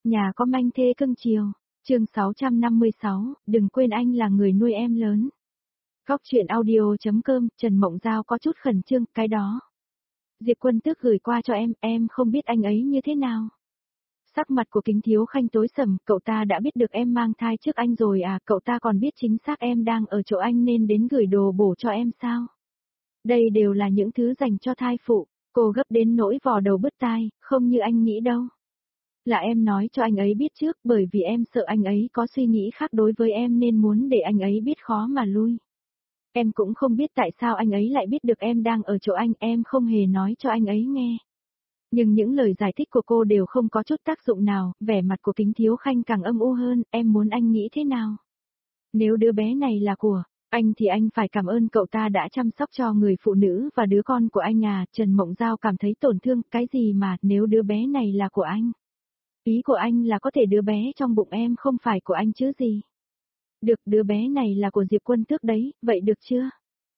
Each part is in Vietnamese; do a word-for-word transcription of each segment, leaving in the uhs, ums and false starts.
Nhà có manh thê cưng chiều. Chương sáu trăm năm mươi sáu, đừng quên anh là người nuôi em lớn. Góc truyện audio.com, Trần Mộng Giao có chút khẩn trương, cái đó. Diệp Quân Tước gửi qua cho em, em không biết anh ấy như thế nào. Sắc mặt của Kính Thiếu Khanh tối sầm, cậu ta đã biết được em mang thai trước anh rồi à, cậu ta còn biết chính xác em đang ở chỗ anh nên đến gửi đồ bổ cho em sao? Đây đều là những thứ dành cho thai phụ, cô gấp đến nỗi vò đầu bứt tai, không như anh nghĩ đâu. Là em nói cho anh ấy biết trước bởi vì em sợ anh ấy có suy nghĩ khác đối với em nên muốn để anh ấy biết khó mà lui. Em cũng không biết tại sao anh ấy lại biết được em đang ở chỗ anh, em không hề nói cho anh ấy nghe. Nhưng những lời giải thích của cô đều không có chút tác dụng nào, vẻ mặt của Kính Thiếu Khanh càng âm u hơn, em muốn anh nghĩ thế nào? Nếu đứa bé này là của anh thì anh phải cảm ơn cậu ta đã chăm sóc cho người phụ nữ và đứa con của anh à, Trần Mộng Giao cảm thấy tổn thương, cái gì mà nếu đứa bé này là của anh? Ý của anh là có thể đứa bé trong bụng em không phải của anh chứ gì? Được, đứa bé này là của Diệp Quân Tước đấy, vậy được chưa?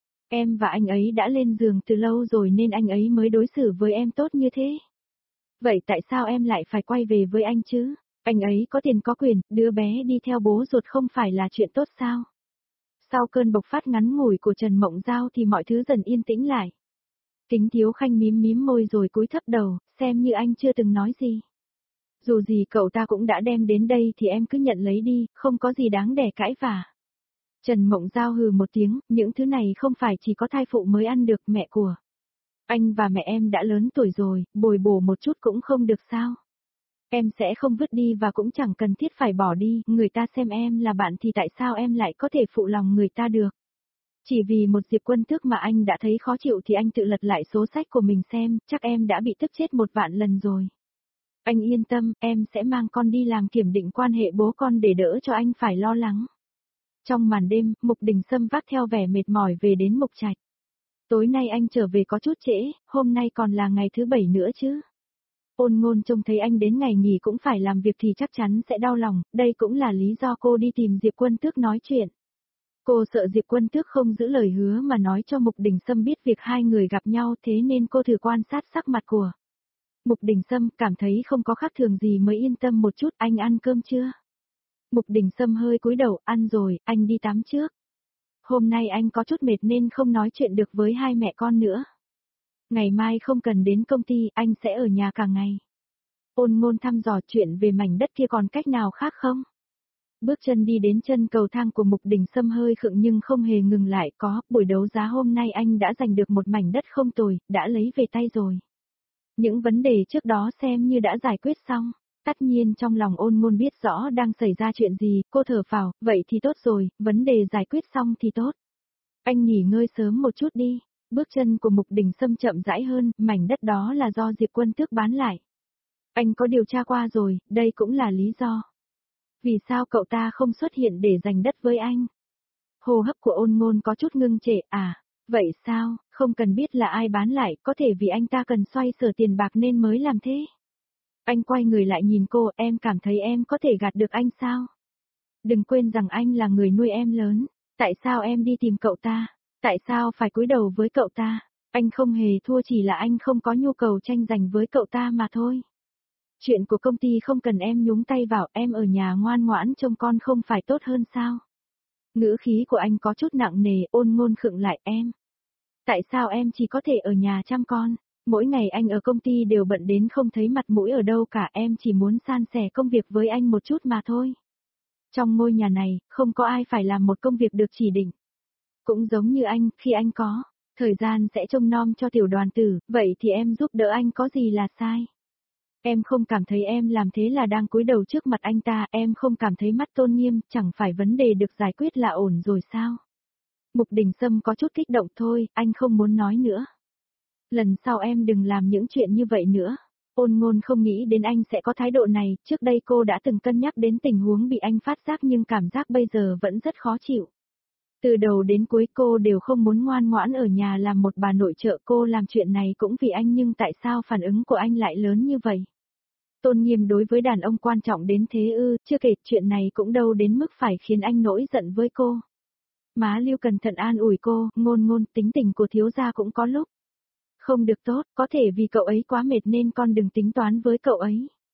Em và anh ấy đã lên giường từ lâu rồi nên anh ấy mới đối xử với em tốt như thế. Vậy tại sao em lại phải quay về với anh chứ? Anh ấy có tiền có quyền, đứa bé đi theo bố ruột không phải là chuyện tốt sao? Sau cơn bộc phát ngắn ngủi của Trần Mộng Giao thì mọi thứ dần yên tĩnh lại. Kính Thiếu Khanh mím mím môi rồi cúi thấp đầu, xem như anh chưa từng nói gì. Dù gì cậu ta cũng đã đem đến đây thì em cứ nhận lấy đi, không có gì đáng để cãi vả. Trần Mộng Giao hừ một tiếng, những thứ này không phải chỉ có thai phụ mới ăn được, mẹ của anh và mẹ em đã lớn tuổi rồi, bồi bổ một chút cũng không được sao? Em sẽ không vứt đi và cũng chẳng cần thiết phải bỏ đi, người ta xem em là bạn thì tại sao em lại có thể phụ lòng người ta được? Chỉ vì một Diệp Quân Tước mà anh đã thấy khó chịu thì anh tự lật lại số sách của mình xem, chắc em đã bị tức chết một vạn lần rồi. Anh yên tâm, em sẽ mang con đi làm kiểm định quan hệ bố con để đỡ cho anh phải lo lắng. Trong màn đêm, Mục Đình Sâm vác theo vẻ mệt mỏi về đến Mục Trạch. Tối nay anh trở về có chút trễ, hôm nay còn là ngày thứ bảy nữa chứ. Ôn Ngôn trông thấy anh đến ngày nghỉ cũng phải làm việc thì chắc chắn sẽ đau lòng, đây cũng là lý do cô đi tìm Diệp Quân Tước nói chuyện. Cô sợ Diệp Quân Tước không giữ lời hứa mà nói cho Mục Đình Sâm biết việc hai người gặp nhau, thế nên cô thử quan sát sắc mặt của Mục Đình Sâm, cảm thấy không có khác thường gì mới yên tâm một chút. Anh ăn cơm chưa? Mục Đình Sâm hơi cúi đầu, ăn rồi, anh đi tắm trước. Hôm nay anh có chút mệt nên không nói chuyện được với hai mẹ con nữa. Ngày mai không cần đến công ty, anh sẽ ở nhà cả ngày. Ôn Ngôn thăm dò chuyện về mảnh đất kia còn cách nào khác không? Bước chân đi đến chân cầu thang của Mục Đình Sâm hơi khựng nhưng không hề ngừng lại, có, buổi đấu giá hôm nay anh đã giành được một mảnh đất không tồi, đã lấy về tay rồi. Những vấn đề trước đó xem như đã giải quyết xong. Tất nhiên trong lòng Ôn Ngôn biết rõ đang xảy ra chuyện gì, cô thở phào, vậy thì tốt rồi, vấn đề giải quyết xong thì tốt. Anh nghỉ ngơi sớm một chút đi. Bước chân của Mục Đình Sâm chậm rãi hơn, mảnh đất đó là do Diệp Quân Tước bán lại. Anh có điều tra qua rồi, đây cũng là lý do. Vì sao cậu ta không xuất hiện để giành đất với anh? Hô hấp của Ôn Ngôn có chút ngưng trệ, à, vậy sao, không cần biết là ai bán lại, có thể vì anh ta cần xoay sở tiền bạc nên mới làm thế. Anh quay người lại nhìn cô, em cảm thấy em có thể gạt được anh sao? Đừng quên rằng anh là người nuôi em lớn, tại sao em đi tìm cậu ta? Tại sao phải cúi đầu với cậu ta? Anh không hề thua, chỉ là anh không có nhu cầu tranh giành với cậu ta mà thôi. Chuyện của công ty không cần em nhúng tay vào, em ở nhà ngoan ngoãn trông con không phải tốt hơn sao? Ngữ khí của anh có chút nặng nề, Ôn Ngôn khựng lại, em. Tại sao em chỉ có thể ở nhà chăm con? Mỗi ngày anh ở công ty đều bận đến không thấy mặt mũi ở đâu cả, em chỉ muốn san sẻ công việc với anh một chút mà thôi. Trong ngôi nhà này, không có ai phải làm một công việc được chỉ định. Cũng giống như anh, khi anh có thời gian sẽ trông nom cho tiểu đoàn tử, vậy thì em giúp đỡ anh có gì là sai? Em không cảm thấy em làm thế là đang cúi đầu trước mặt anh ta, em không cảm thấy mất tôn nghiêm, chẳng phải vấn đề được giải quyết là ổn rồi sao? Mục Đình Sâm có chút kích động, thôi, anh không muốn nói nữa. Lần sau em đừng làm những chuyện như vậy nữa. Ôn Ngôn không nghĩ đến anh sẽ có thái độ này, trước đây cô đã từng cân nhắc đến tình huống bị anh phát giác nhưng cảm giác bây giờ vẫn rất khó chịu. Từ đầu đến cuối cô đều không muốn ngoan ngoãn ở nhà làm một bà nội trợ, cô làm chuyện này cũng vì anh nhưng tại sao phản ứng của anh lại lớn như vậy? Tôn nghiêm đối với đàn ông quan trọng đến thế ư, chưa kể chuyện này cũng đâu đến mức phải khiến anh nổi giận với cô. Má Lưu cẩn thận an ủi cô, Ngôn Ngôn, tính tình của thiếu gia cũng có lúc không được tốt, có thể vì cậu ấy quá mệt nên con đừng tính toán với cậu ấy.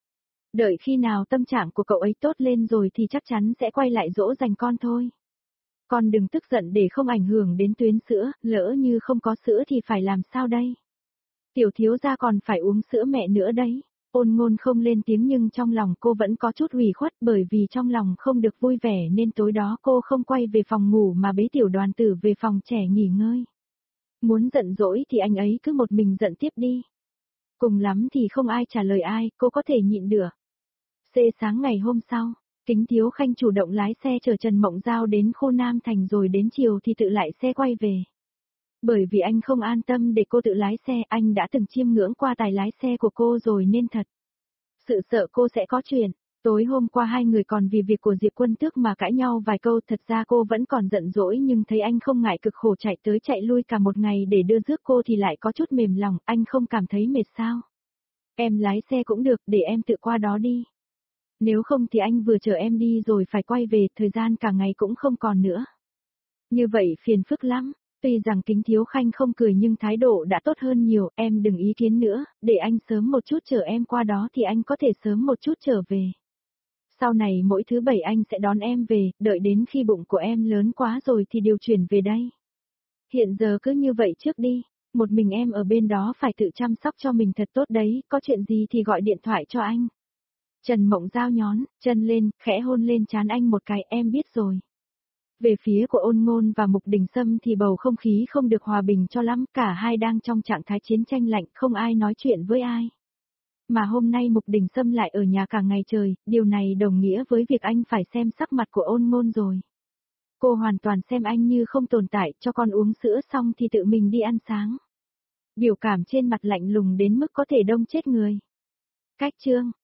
Đợi khi nào tâm trạng của cậu ấy tốt lên rồi thì chắc chắn sẽ quay lại dỗ dành con thôi. Con đừng tức giận để không ảnh hưởng đến tuyến sữa, lỡ như không có sữa thì phải làm sao đây? Tiểu thiếu gia còn phải uống sữa mẹ nữa đấy. Ôn Ngôn không lên tiếng nhưng trong lòng cô vẫn có chút ủy khuất bởi vì trong lòng không được vui vẻ nên tối đó cô không quay về phòng ngủ mà bế Tiểu Đoàn Tử về phòng trẻ nghỉ ngơi. Muốn giận dỗi thì anh ấy cứ một mình giận tiếp đi. Cùng lắm thì không ai trả lời ai, cô có thể nhịn được. Xế sáng ngày hôm sau, Kính Thiếu Khanh chủ động lái xe chở Trần Mộng Giao đến khu Nam Thành rồi đến chiều thì tự lại xe quay về. Bởi vì anh không an tâm để cô tự lái xe, anh đã từng chiêm ngưỡng qua tài lái xe của cô rồi nên thật. Sự sợ cô sẽ có chuyện. Tối hôm qua hai người còn vì việc của Diệp Quân Tước mà cãi nhau vài câu, thật ra cô vẫn còn giận dỗi nhưng thấy anh không ngại cực khổ chạy tới chạy lui cả một ngày để đưa rước cô thì lại có chút mềm lòng, anh không cảm thấy mệt sao? Em lái xe cũng được, để em tự qua đó đi. Nếu không thì anh vừa chờ em đi rồi phải quay về, thời gian cả ngày cũng không còn nữa. Như vậy phiền phức lắm. Tuy rằng Kính Thiếu Khanh không cười nhưng thái độ đã tốt hơn nhiều, em đừng ý kiến nữa, để anh sớm một chút chở em qua đó thì anh có thể sớm một chút trở về. Sau này mỗi thứ bảy anh sẽ đón em về, đợi đến khi bụng của em lớn quá rồi thì điều chuyển về đây. Hiện giờ cứ như vậy trước đi, một mình em ở bên đó phải tự chăm sóc cho mình thật tốt đấy, có chuyện gì thì gọi điện thoại cho anh. Trần Mộng Giao nhón chân lên, khẽ hôn lên trán anh một cái, em biết rồi. Về phía của Ôn Ngôn và Mục Đình Sâm thì bầu không khí không được hòa bình cho lắm, cả hai đang trong trạng thái chiến tranh lạnh, không ai nói chuyện với ai. Mà hôm nay Mục Đình Sâm lại ở nhà cả ngày trời, điều này đồng nghĩa với việc anh phải xem sắc mặt của Ôn Ngôn rồi. Cô hoàn toàn xem anh như không tồn tại, cho con uống sữa xong thì tự mình đi ăn sáng. Biểu cảm trên mặt lạnh lùng đến mức có thể đông chết người. Cách chương